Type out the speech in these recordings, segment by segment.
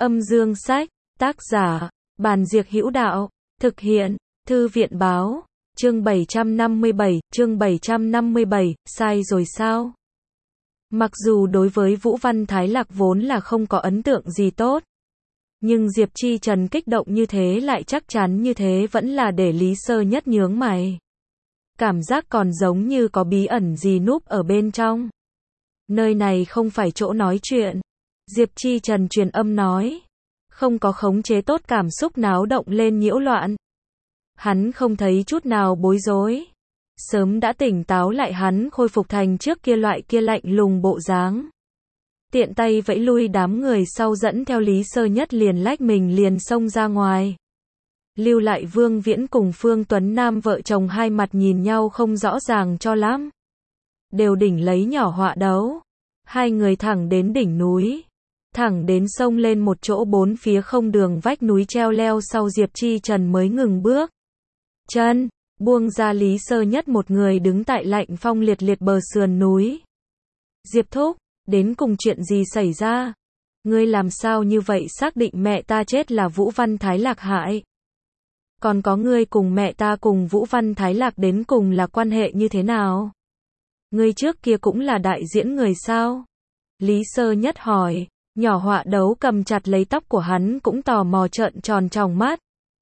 Âm dương sách, tác giả, Bàn Diệc Hữu Đạo, thực hiện, Thư viện báo, chương 757, sai rồi sao? Mặc dù đối với Vũ Văn Thái Lạc vốn là không có ấn tượng gì tốt, nhưng Diệp Chi Trần kích động như thế lại chắc chắn như thế vẫn là để Lý Sơ Nhất nhướng mày. Cảm giác còn giống như có bí ẩn gì núp ở bên trong. Nơi này không phải chỗ nói chuyện. Diệp Chi Trần truyền âm nói. Không có khống chế tốt cảm xúc náo động lên nhiễu loạn. Hắn không thấy chút nào bối rối. Sớm đã tỉnh táo lại, hắn khôi phục thành trước kia loại kia lạnh lùng bộ dáng. Tiện tay vẫy lui đám người sau, dẫn theo Lý Sơ Nhất liền lách mình liền xông ra ngoài. Lưu lại Vương Viễn cùng Phương Tuấn Nam vợ chồng hai mặt nhìn nhau không rõ ràng cho lắm. Đều đỉnh lấy nhỏ họa đấu. Hai người thẳng đến đỉnh núi. Thẳng đến sông lên một chỗ bốn phía không đường vách núi treo leo, sau Diệp Chi Trần mới ngừng bước chân, buông ra Lý Sơ Nhất một người đứng tại lạnh phong liệt liệt bờ sườn núi. Diệp thúc, đến cùng chuyện gì xảy ra? Ngươi làm sao như vậy xác định mẹ ta chết là Vũ Văn Thái Lạc hại? Còn có ngươi cùng mẹ ta cùng Vũ Văn Thái Lạc đến cùng là quan hệ như thế nào? Ngươi trước kia cũng là đại diễn người sao? Lý Sơ Nhất hỏi. Nhỏ họa đấu cầm chặt lấy tóc của hắn cũng tò mò trợn tròn tròng mắt.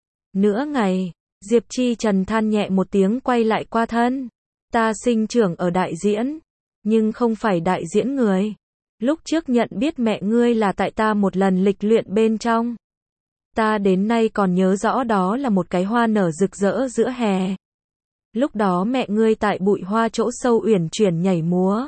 Nửa ngày, Diệp Chi Trần than nhẹ một tiếng quay lại qua thân. Ta sinh trưởng ở đại diễn, nhưng không phải đại diễn người. Lúc trước nhận biết mẹ ngươi là tại ta một lần lịch luyện bên trong. Ta đến nay còn nhớ rõ đó là một cái hoa nở rực rỡ giữa hè. Lúc đó mẹ ngươi tại bụi hoa chỗ sâu uyển chuyển nhảy múa.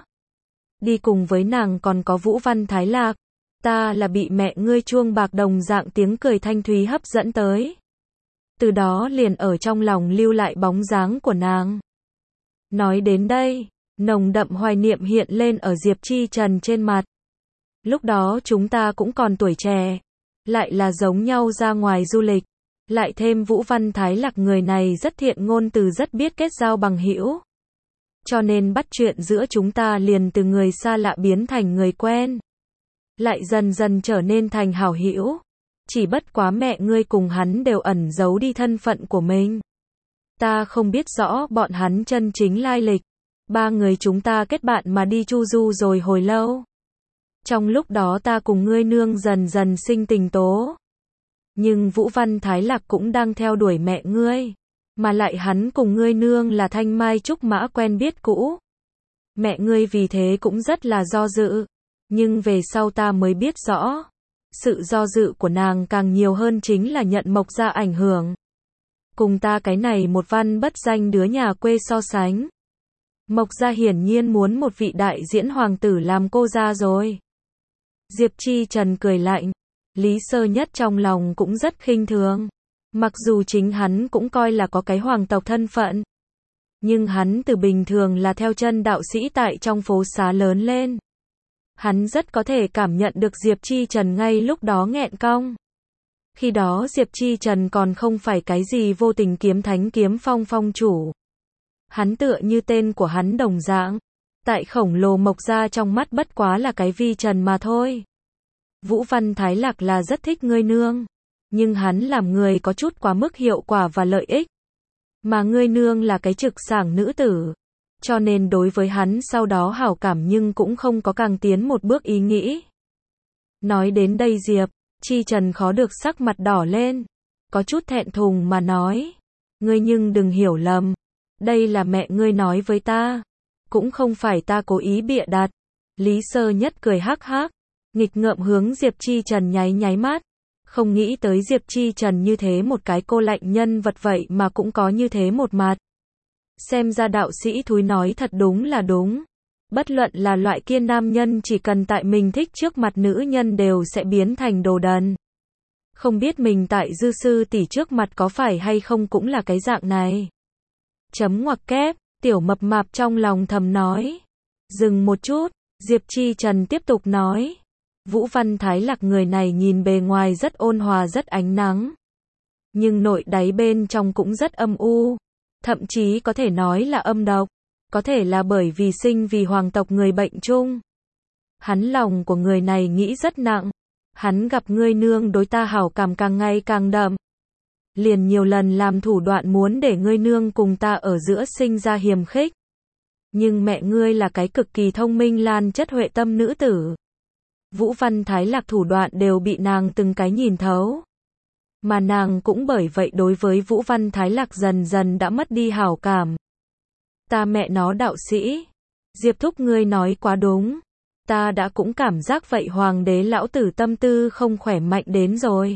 Đi cùng với nàng còn có Vũ Văn Thái Lạc. Ta là bị mẹ ngươi chuông bạc đồng dạng tiếng cười thanh thúy hấp dẫn tới. Từ đó liền ở trong lòng lưu lại bóng dáng của nàng. Nói đến đây, nồng đậm hoài niệm hiện lên ở Diệp Chi Trần trên mặt. Lúc đó chúng ta cũng còn tuổi trẻ, lại là giống nhau ra ngoài du lịch, lại thêm Vũ Văn Thái Lạc người này rất thiện ngôn từ, rất biết kết giao bằng hữu. Cho nên bắt chuyện giữa chúng ta liền từ người xa lạ biến thành người quen. Lại dần dần trở nên thành hảo hữu. Chỉ bất quá mẹ ngươi cùng hắn đều ẩn giấu đi thân phận của mình. Ta không biết rõ bọn hắn chân chính lai lịch. Ba người chúng ta kết bạn mà đi chu du rồi hồi lâu. Trong lúc đó ta cùng ngươi nương dần dần sinh tình tố. Nhưng Vũ Văn Thái Lạc cũng đang theo đuổi mẹ ngươi. Mà lại hắn cùng ngươi nương là thanh mai trúc mã quen biết cũ. Mẹ ngươi vì thế cũng rất là do dự. Nhưng về sau ta mới biết rõ, sự do dự của nàng càng nhiều hơn chính là nhận Mộc Gia ảnh hưởng. Cùng ta cái này một văn bất danh đứa nhà quê so sánh. Mộc Gia hiển nhiên muốn một vị đại diễn hoàng tử làm cô gia rồi. Diệp Chi Trần cười lạnh. Lý Sơ Nhất trong lòng cũng rất khinh thường. Mặc dù chính hắn cũng coi là có cái hoàng tộc thân phận. Nhưng hắn từ bình thường là theo chân đạo sĩ tại trong phố xá lớn lên. Hắn rất có thể cảm nhận được Diệp Chi Trần ngay lúc đó nghẹn cong. Khi đó Diệp Chi Trần còn không phải cái gì vô tình kiếm thánh kiếm phong phong chủ. Hắn tựa như tên của hắn đồng dạng. Tại khổng lồ Mộc Gia trong mắt bất quá là cái vi trần mà thôi. Vũ Văn Thái Lạc là rất thích ngươi nương. Nhưng hắn làm người có chút quá mức hiệu quả và lợi ích. Mà ngươi nương là cái trực sảng nữ tử. Cho nên đối với hắn sau đó hảo cảm nhưng cũng không có càng tiến một bước ý nghĩ. Nói đến đây Diệp Chi Trần khó được sắc mặt đỏ lên. Có chút thẹn thùng mà nói. Ngươi nhưng đừng hiểu lầm. Đây là mẹ ngươi nói với ta. Cũng không phải ta cố ý bịa đặt. Lý Sơ Nhất cười hắc hắc. Nghịch ngợm hướng Diệp Chi Trần nháy nháy mắt. Không nghĩ tới Diệp Chi Trần như thế một cái cô lạnh nhân vật vậy mà cũng có như thế một mặt. Xem ra đạo sĩ thúi nói thật đúng là đúng. Bất luận là loại kia nam nhân chỉ cần tại mình thích trước mặt nữ nhân đều sẽ biến thành đồ đần. Không biết mình tại dư sư tỷ trước mặt có phải hay không cũng là cái dạng này. Chấm ngoặc kép, tiểu mập mạp trong lòng thầm nói. Dừng một chút, Diệp Chi Trần tiếp tục nói. Vũ Văn Thái Lạc người này nhìn bề ngoài rất ôn hòa rất ánh nắng. Nhưng nội đáy bên trong cũng rất âm u. Thậm chí có thể nói là âm độc. Có thể là bởi vì sinh vì hoàng tộc người bệnh chung. Hắn lòng của người này nghĩ rất nặng. Hắn gặp ngươi nương đối ta hảo cảm càng ngày càng đậm. Liền nhiều lần làm thủ đoạn muốn để ngươi nương cùng ta ở giữa sinh ra hiềm khích. Nhưng mẹ ngươi là cái cực kỳ thông minh lan chất huệ tâm nữ tử. Vũ Văn Thái Lạc thủ đoạn đều bị nàng từng cái nhìn thấu. Mà nàng cũng bởi vậy đối với Vũ Văn Thái Lạc dần dần đã mất đi hảo cảm. Ta mẹ nó đạo sĩ. Diệp thúc ngươi nói quá đúng. Ta đã cũng cảm giác vậy hoàng đế lão tử tâm tư không khỏe mạnh đến rồi.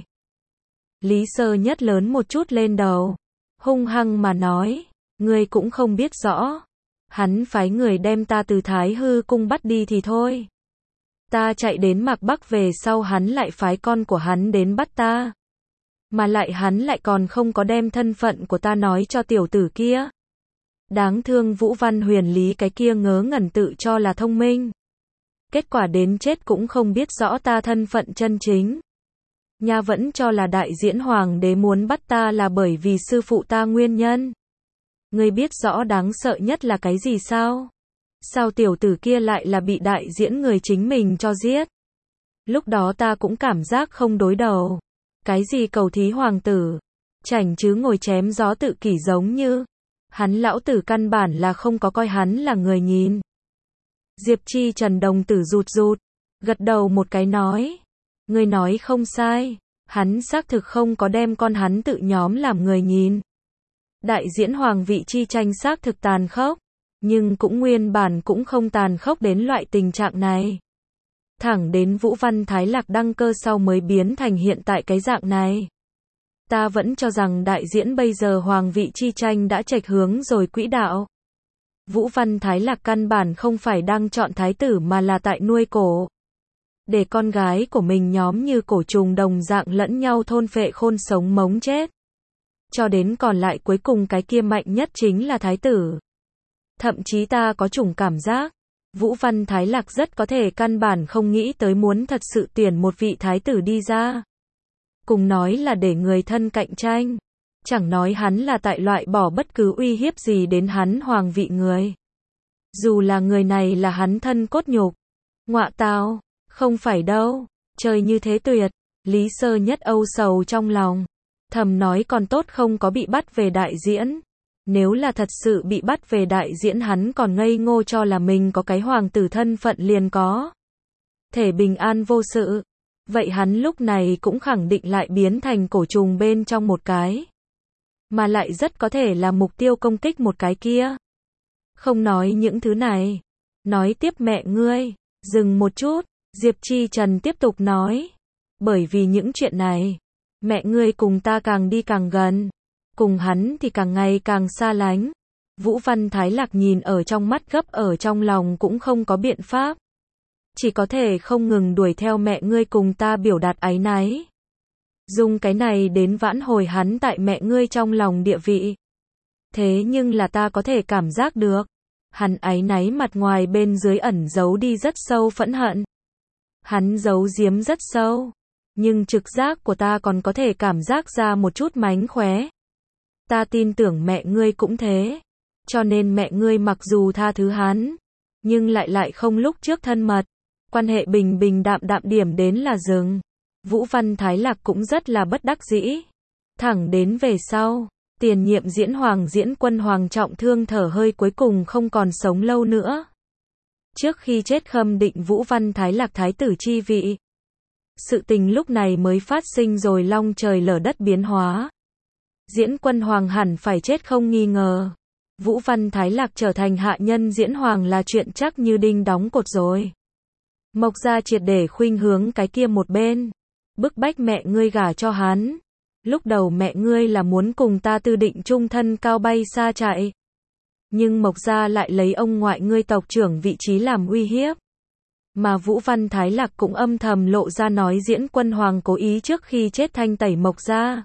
Lý Sơ Nhất lớn một chút lên đầu. Hung hăng mà nói. Ngươi cũng không biết rõ. Hắn phái người đem ta từ Thái Hư cung bắt đi thì thôi. Ta chạy đến Mạc Bắc về sau hắn lại phái con của hắn đến bắt ta. Mà lại hắn lại còn không có đem thân phận của ta nói cho tiểu tử kia. Đáng thương Vũ Văn Huyền Lý cái kia ngớ ngẩn tự cho là thông minh. Kết quả đến chết cũng không biết rõ ta thân phận chân chính. Nha vẫn cho là đại diễn hoàng đế muốn bắt ta là bởi vì sư phụ ta nguyên nhân. Ngươi biết rõ đáng sợ nhất là cái gì sao? Sao tiểu tử kia lại là bị đại diễn người chính mình cho giết? Lúc đó ta cũng cảm giác không đối đầu. Cái gì cầu thí hoàng tử? Chảnh chứ ngồi chém gió tự kỷ giống như. Hắn lão tử căn bản là không có coi hắn là người nhìn. Diệp Chi Trần đồng tử rụt rụt. Gật đầu một cái nói. Ngươi nói không sai. Hắn xác thực không có đem con hắn tự nhóm làm người nhìn. Đại diễn hoàng vị chi tranh xác thực tàn khốc. Nhưng cũng nguyên bản cũng không tàn khốc đến loại tình trạng này. Thẳng đến Vũ Văn Thái Lạc đăng cơ sau mới biến thành hiện tại cái dạng này. Ta vẫn cho rằng đại diễn bây giờ hoàng vị chi tranh đã chệch hướng rồi quỹ đạo. Vũ Văn Thái Lạc căn bản không phải đang chọn thái tử mà là tại nuôi cổ. Để con gái của mình nhóm như cổ trùng đồng dạng lẫn nhau thôn phệ khôn sống mống chết. Cho đến còn lại cuối cùng cái kia mạnh nhất chính là thái tử. Thậm chí ta có chủng cảm giác, Vũ Văn Thái Lạc rất có thể căn bản không nghĩ tới muốn thật sự tuyển một vị thái tử đi ra. Cùng nói là để người thân cạnh tranh. Chẳng nói hắn là tại loại bỏ bất cứ uy hiếp gì đến hắn hoàng vị người. Dù là người này là hắn thân cốt nhục. Ngọa tào, không phải đâu, trời như thế tuyệt. Lý Sơ Nhất âu sầu trong lòng. Thầm nói còn tốt không có bị bắt về đại diễn. Nếu là thật sự bị bắt về đại diễn hắn còn ngây ngô cho là mình có cái hoàng tử thân phận liền có thể bình an vô sự. Vậy hắn lúc này cũng khẳng định lại biến thành cổ trùng bên trong một cái. Mà lại rất có thể là mục tiêu công kích một cái kia. Không nói những thứ này. Nói tiếp mẹ ngươi. Dừng một chút. Diệp Chi Trần tiếp tục nói. Bởi vì những chuyện này. Mẹ ngươi cùng ta càng đi càng gần. Cùng hắn thì càng ngày càng xa lánh. Vũ Văn Thái Lạc nhìn ở trong mắt gấp ở trong lòng cũng không có biện pháp. Chỉ có thể không ngừng đuổi theo mẹ ngươi cùng ta biểu đạt áy náy. Dùng cái này đến vãn hồi hắn tại mẹ ngươi trong lòng địa vị. Thế nhưng là ta có thể cảm giác được. Hắn áy náy mặt ngoài bên dưới ẩn giấu đi rất sâu phẫn hận. Hắn giấu giếm rất sâu. Nhưng trực giác của ta còn có thể cảm giác ra một chút mánh khóe. Ta tin tưởng mẹ ngươi cũng thế. Cho nên mẹ ngươi mặc dù tha thứ hắn. Nhưng lại không lúc trước thân mật. Quan hệ bình bình đạm đạm điểm đến là dừng. Vũ Văn Thái Lạc cũng rất là bất đắc dĩ. Thẳng đến về sau. Tiền nhiệm diễn hoàng diễn quân hoàng trọng thương thở hơi cuối cùng không còn sống lâu nữa. Trước khi chết khâm định Vũ Văn Thái Lạc thái tử chi vị. Sự tình lúc này mới phát sinh rồi long trời lở đất biến hóa. Diễn quân hoàng hẳn phải chết không nghi ngờ. Vũ Văn Thái Lạc trở thành hạ nhân diễn hoàng là chuyện chắc như đinh đóng cột rồi. Mộc gia triệt để khuynh hướng cái kia một bên. Bức bách mẹ ngươi gả cho hắn. Lúc đầu mẹ ngươi là muốn cùng ta tư định chung thân cao bay xa chạy. Nhưng Mộc gia lại lấy ông ngoại ngươi tộc trưởng vị trí làm uy hiếp. Mà Vũ Văn Thái Lạc cũng âm thầm lộ ra nói diễn quân hoàng cố ý trước khi chết thanh tẩy Mộc gia.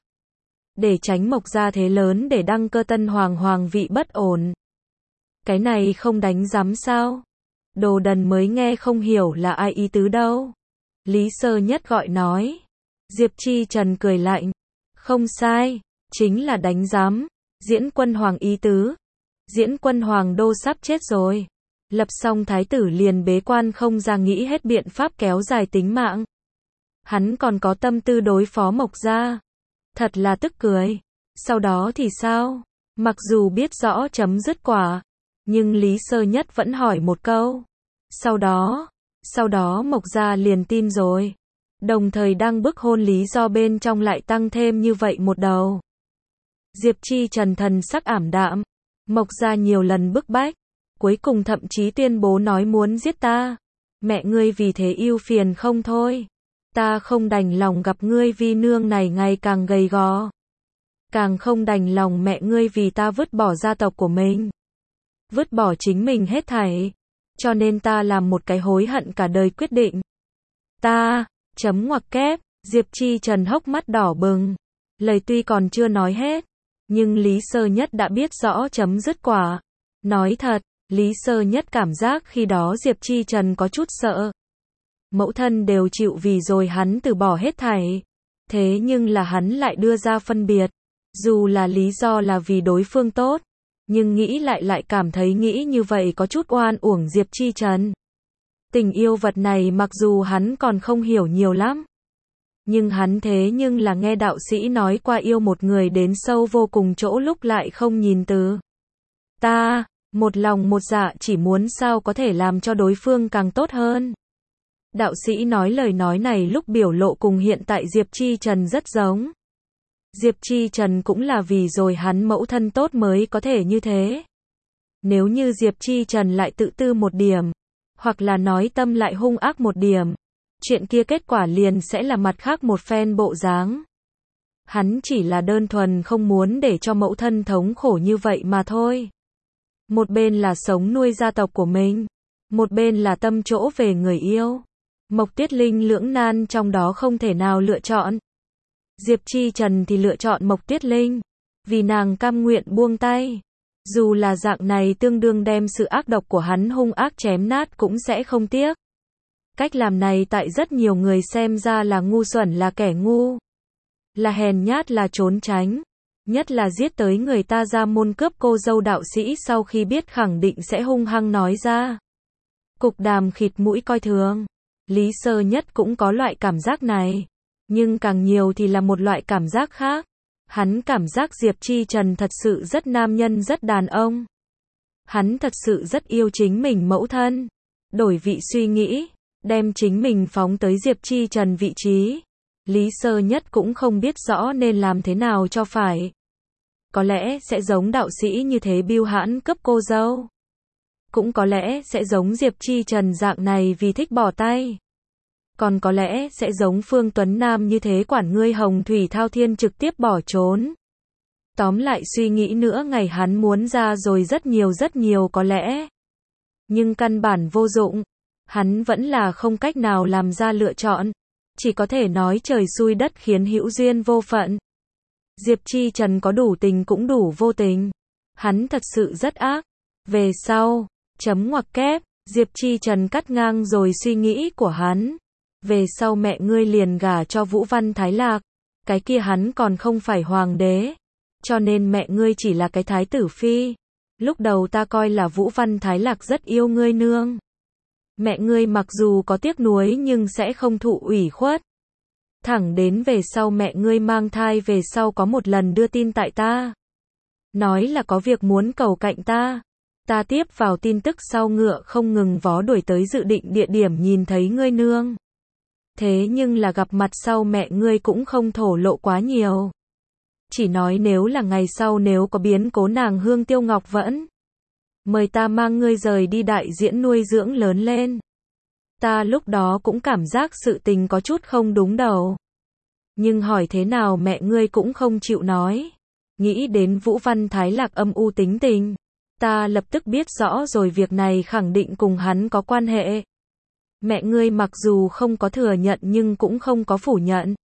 Để tránh Mộc gia thế lớn để đăng cơ tân hoàng vị bất ổn. Cái này không đánh giám sao? Đồ đần mới nghe không hiểu là ai ý tứ đâu. Lý Sơ Nhất gọi nói. Diệp Chi Trần cười lạnh. Không sai, chính là đánh giám. Diễn quân hoàng ý tứ. Diễn quân hoàng đô sắp chết rồi. Lập xong thái tử liền bế quan không ra nghĩ hết biện pháp kéo dài tính mạng. Hắn còn có tâm tư đối phó Mộc gia. Thật là tức cười. Sau đó thì sao? Mặc dù biết rõ chấm dứt quả, nhưng Lý Sơ Nhất vẫn hỏi một câu. Sau đó Mộc gia liền tin rồi. Đồng thời đang bức hôn lý do bên trong lại tăng thêm như vậy một đầu. Diệp Chi Trần thần sắc ảm đạm. Mộc gia nhiều lần bức bách, cuối cùng thậm chí tuyên bố nói muốn giết ta. Mẹ ngươi vì thế ưu phiền không thôi. Ta không đành lòng gặp ngươi vi nương này ngày càng gầy gò. Càng không đành lòng mẹ ngươi vì ta vứt bỏ gia tộc của mình. Vứt bỏ chính mình hết thảy. Cho nên ta làm một cái hối hận cả đời quyết định. Ta, chấm ngoặc kép, Diệp Chi Trần hốc mắt đỏ bừng. Lời tuy còn chưa nói hết, nhưng Lý Sơ Nhất đã biết rõ chấm dứt quả. Nói thật, Lý Sơ Nhất cảm giác khi đó Diệp Chi Trần có chút sợ. Mẫu thân đều chịu vì rồi hắn từ bỏ hết thảy. Thế nhưng là hắn lại đưa ra phân biệt. Dù là lý do là vì đối phương tốt, nhưng nghĩ lại cảm thấy nghĩ như vậy có chút oan uổng Diệp Chi Trần. Tình yêu vật này mặc dù hắn còn không hiểu nhiều lắm, nhưng hắn thế nhưng là nghe đạo sĩ nói qua yêu một người đến sâu vô cùng chỗ lúc lại không nhìn từ. Ta, một lòng một dạ chỉ muốn sao có thể làm cho đối phương càng tốt hơn. Đạo sĩ nói lời nói này lúc biểu lộ cùng hiện tại Diệp Chi Trần rất giống. Diệp Chi Trần cũng là vì rồi hắn mẫu thân tốt mới có thể như thế. Nếu như Diệp Chi Trần lại tự tư một điểm, hoặc là nói tâm lại hung ác một điểm, chuyện kia kết quả liền sẽ là mặt khác một phen bộ dáng. Hắn chỉ là đơn thuần không muốn để cho mẫu thân thống khổ như vậy mà thôi. Một bên là sống nuôi gia tộc của mình, một bên là tâm chỗ về người yêu. Mộc Tuyết Linh lưỡng nan trong đó không thể nào lựa chọn. Diệp Chi Trần thì lựa chọn Mộc Tuyết Linh, vì nàng cam nguyện buông tay. Dù là dạng này tương đương đem sự ác độc của hắn hung ác chém nát cũng sẽ không tiếc. Cách làm này tại rất nhiều người xem ra là ngu xuẩn, là kẻ ngu, là hèn nhát, là trốn tránh. Nhất là giết tới người ta ra môn cướp cô dâu đạo sĩ sau khi biết khẳng định sẽ hung hăng nói ra. Cục Đàm khịt mũi coi thường. Lý Sơ Nhất cũng có loại cảm giác này, nhưng càng nhiều thì là một loại cảm giác khác. Hắn cảm giác Diệp Chi Trần thật sự rất nam nhân, rất đàn ông. Hắn thật sự rất yêu chính mình mẫu thân. Đổi vị suy nghĩ, đem chính mình phóng tới Diệp Chi Trần vị trí. Lý Sơ Nhất cũng không biết rõ nên làm thế nào cho phải. Có lẽ sẽ giống đạo sĩ như thế bưu hãn cướp cô dâu. Cũng có lẽ sẽ giống Diệp Chi Trần dạng này vì thích bỏ tay. Còn có lẽ sẽ giống Phương Tuấn Nam như thế quản ngươi hồng thủy thao thiên trực tiếp bỏ trốn. Tóm lại suy nghĩ nữa ngày hắn muốn ra rồi rất nhiều có lẽ. Nhưng căn bản vô dụng. Hắn vẫn là không cách nào làm ra lựa chọn. Chỉ có thể nói trời xui đất khiến hữu duyên vô phận. Diệp Chi Trần có đủ tình cũng đủ vô tình. Hắn thật sự rất ác. Về sau, chấm ngoặc kép, Diệp Chi Trần cắt ngang rồi suy nghĩ của hắn. Về sau mẹ ngươi liền gả cho Vũ Văn Thái Lạc. Cái kia hắn còn không phải hoàng đế. Cho nên mẹ ngươi chỉ là cái thái tử phi. Lúc đầu ta coi là Vũ Văn Thái Lạc rất yêu ngươi nương. Mẹ ngươi mặc dù có tiếc nuối nhưng sẽ không thụ ủy khuất. Thẳng đến về sau mẹ ngươi mang thai về sau có một lần đưa tin tại ta. Nói là có việc muốn cầu cạnh ta. Ta tiếp vào tin tức sau ngựa không ngừng vó đuổi tới dự định địa điểm nhìn thấy ngươi nương. Thế nhưng là gặp mặt sau mẹ ngươi cũng không thổ lộ quá nhiều. Chỉ nói nếu là ngày sau nếu có biến cố nàng Hương Tiêu Ngọc vẫn mời ta mang ngươi rời đi đại diễn nuôi dưỡng lớn lên. Ta lúc đó cũng cảm giác sự tình có chút không đúng đầu. Nhưng hỏi thế nào mẹ ngươi cũng không chịu nói. Nghĩ đến Vũ Văn Thái Lạc âm u tính tình. Ta lập tức biết rõ rồi việc này khẳng định cùng hắn có quan hệ. Mẹ ngươi mặc dù không có thừa nhận nhưng cũng không có phủ nhận.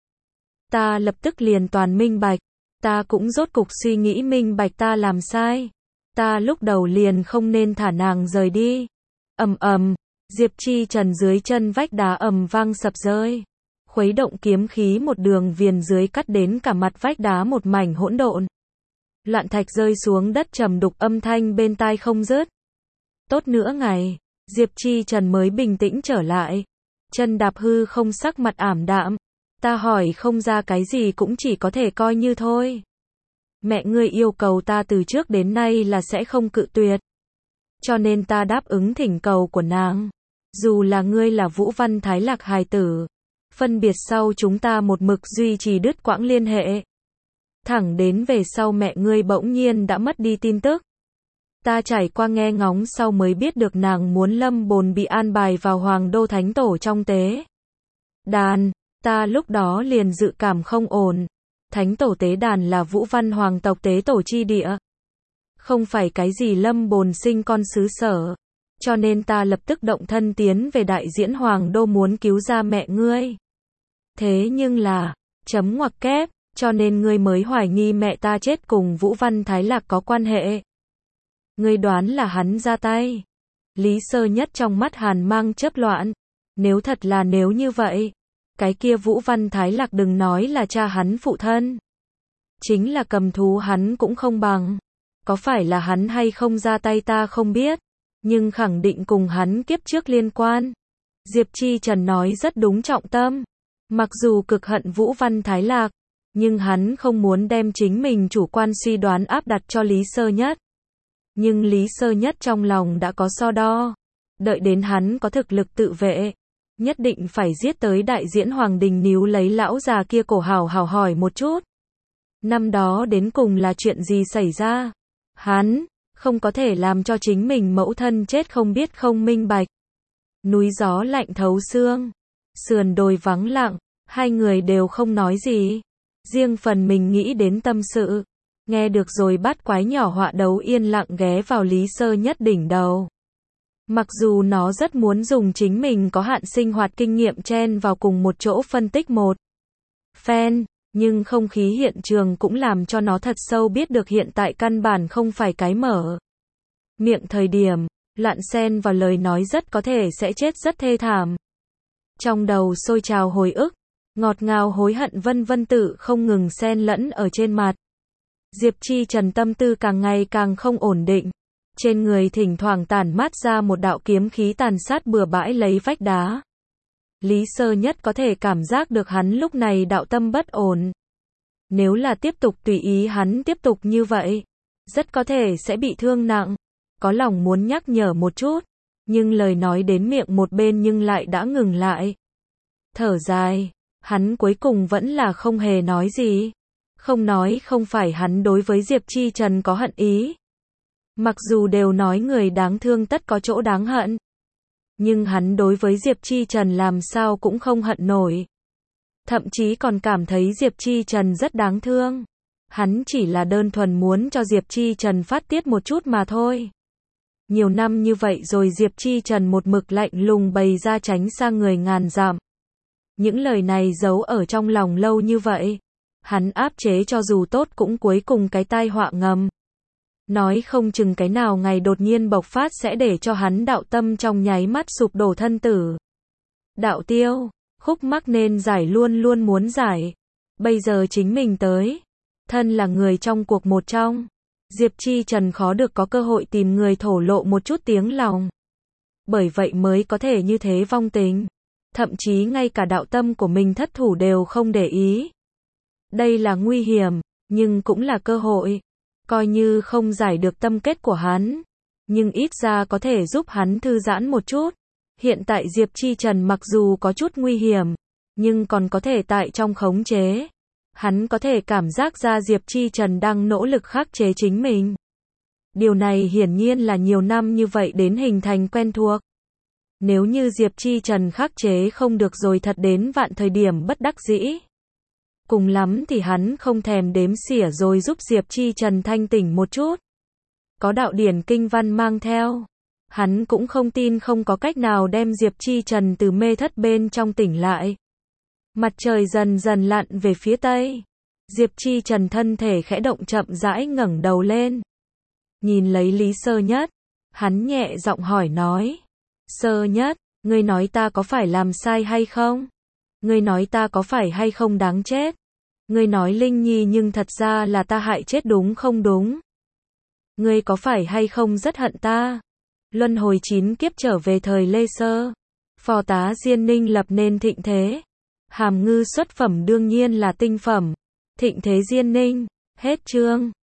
Ta lập tức liền toàn minh bạch. Ta cũng rốt cục suy nghĩ minh bạch ta làm sai. Ta lúc đầu liền không nên thả nàng rời đi. Ầm ầm, Diệp Chi Trần dưới chân vách đá ầm vang sập rơi. Khuấy động kiếm khí một đường viền dưới cắt đến cả mặt vách đá một mảnh hỗn độn. Loạn thạch rơi xuống đất trầm đục âm thanh bên tai không dứt. Tốt nữa ngày, Diệp Chi Trần mới bình tĩnh trở lại. Chân đạp hư không sắc mặt ảm đạm. Ta hỏi không ra cái gì cũng chỉ có thể coi như thôi. Mẹ ngươi yêu cầu ta từ trước đến nay là sẽ không cự tuyệt. Cho nên ta đáp ứng thỉnh cầu của nàng. Dù là ngươi là Vũ Văn Thái Lạc hài tử. Phân biệt sau chúng ta một mực duy trì đứt quãng liên hệ. Thẳng đến về sau mẹ ngươi bỗng nhiên đã mất đi tin tức. Ta trải qua nghe ngóng sau mới biết được nàng muốn Lâm Bồn bị an bài vào Hoàng Đô Thánh Tổ trong tế đàn. Ta lúc đó liền dự cảm không ổn. Thánh Tổ tế đàn là Vũ Văn Hoàng tộc tế tổ chi địa. Không phải cái gì Lâm Bồn sinh con xứ sở. Cho nên ta lập tức động thân tiến về đại diễn Hoàng Đô muốn cứu ra mẹ ngươi. Thế nhưng là, chấm ngoặc kép, cho nên ngươi mới hoài nghi mẹ ta chết cùng Vũ Văn Thái Lạc có quan hệ. Ngươi đoán là hắn ra tay. Lý Sơ Nhất trong mắt hàn mang chớp loạn. Nếu thật là nếu như vậy, cái kia Vũ Văn Thái Lạc đừng nói là cha hắn phụ thân. Chính là cầm thú hắn cũng không bằng. Có phải là hắn hay không ra tay ta không biết. Nhưng khẳng định cùng hắn kiếp trước liên quan. Diệp Chi Trần nói rất đúng trọng tâm. Mặc dù cực hận Vũ Văn Thái Lạc, nhưng hắn không muốn đem chính mình chủ quan suy đoán áp đặt cho Lý Sơ Nhất. Nhưng Lý Sơ Nhất trong lòng đã có so đo. Đợi đến hắn có thực lực tự vệ, nhất định phải giết tới đại diễn Hoàng Đình níu lấy lão già kia cổ hào hỏi một chút. Năm đó đến cùng là chuyện gì xảy ra? Hắn không có thể làm cho chính mình mẫu thân chết không biết không minh bạch. Núi gió lạnh thấu xương, sườn đồi vắng lặng, hai người đều không nói gì. Riêng phần mình nghĩ đến tâm sự. Nghe được rồi bát quái nhỏ họa đấu yên lặng ghé vào Lý Sơ Nhất đỉnh đầu. Mặc dù nó rất muốn dùng chính mình có hạn sinh hoạt kinh nghiệm chen vào cùng một chỗ phân tích một phen, nhưng không khí hiện trường cũng làm cho nó thật sâu biết được hiện tại căn bản không phải cái mở miệng thời điểm, loạn xen vào lời nói rất có thể sẽ chết rất thê thảm. Trong đầu sôi trào hồi ức, ngọt ngào hối hận vân vân tự không ngừng xen lẫn ở trên mặt. Diệp Chi Trần tâm tư càng ngày càng không ổn định. Trên người thỉnh thoảng tản mát ra một đạo kiếm khí tàn sát bừa bãi lấy vách đá. Lý Sơ Nhất có thể cảm giác được hắn lúc này đạo tâm bất ổn. Nếu là tiếp tục tùy ý hắn tiếp tục như vậy, rất có thể sẽ bị thương nặng. Có lòng muốn nhắc nhở một chút, nhưng lời nói đến miệng một bên nhưng lại đã ngừng lại. Thở dài, hắn cuối cùng vẫn là không hề nói gì. Không nói không phải hắn đối với Diệp Chi Trần có hận ý. Mặc dù đều nói người đáng thương tất có chỗ đáng hận. Nhưng hắn đối với Diệp Chi Trần làm sao cũng không hận nổi. Thậm chí còn cảm thấy Diệp Chi Trần rất đáng thương. Hắn chỉ là đơn thuần muốn cho Diệp Chi Trần phát tiết một chút mà thôi. Nhiều năm như vậy rồi Diệp Chi Trần một mực lạnh lùng bày ra tránh xa người ngàn dặm. Những lời này giấu ở trong lòng lâu như vậy. Hắn áp chế cho dù tốt cũng cuối cùng cái tai họa ngầm. Nói không chừng cái nào ngày đột nhiên bộc phát sẽ để cho hắn đạo tâm trong nháy mắt sụp đổ thân tử. Đạo tiêu, khúc mắc nên giải luôn luôn muốn giải. Bây giờ chính mình tới. Thân là người trong cuộc một trong. Diệp Chi Trần khó được có cơ hội tìm người thổ lộ một chút tiếng lòng. Bởi vậy mới có thể như thế vong tình. Thậm chí ngay cả đạo tâm của mình thất thủ đều không để ý. Đây là nguy hiểm, nhưng cũng là cơ hội. Coi như không giải được tâm kết của hắn, nhưng ít ra có thể giúp hắn thư giãn một chút. Hiện tại Diệp Chi Trần mặc dù có chút nguy hiểm, nhưng còn có thể tại trong khống chế. Hắn có thể cảm giác ra Diệp Chi Trần đang nỗ lực khắc chế chính mình. Điều này hiển nhiên là nhiều năm như vậy đến hình thành quen thuộc. Nếu như Diệp Chi Trần khắc chế không được rồi thật đến vạn thời điểm bất đắc dĩ. Cùng lắm thì hắn không thèm đếm xỉa rồi giúp Diệp Chi Trần thanh tỉnh một chút. Có đạo điển kinh văn mang theo. Hắn cũng không tin không có cách nào đem Diệp Chi Trần từ mê thất bên trong tỉnh lại. Mặt trời dần dần lặn về phía tây. Diệp Chi Trần thân thể khẽ động chậm rãi ngẩng đầu lên. Nhìn lấy Lý Sơ Nhất. Hắn nhẹ giọng hỏi nói. Sơ Nhất, ngươi nói ta có phải làm sai hay không? Ngươi nói ta có phải hay không đáng chết? Ngươi nói Linh Nhi nhưng thật ra là ta hại chết đúng không đúng? Ngươi có phải hay không rất hận ta? Luân hồi 9 kiếp trở về thời Lê Sơ. Phò tá Diên Ninh lập nên thịnh thế. Hàm ngư xuất phẩm đương nhiên là tinh phẩm. Thịnh Thế Diên Ninh. Hết chương.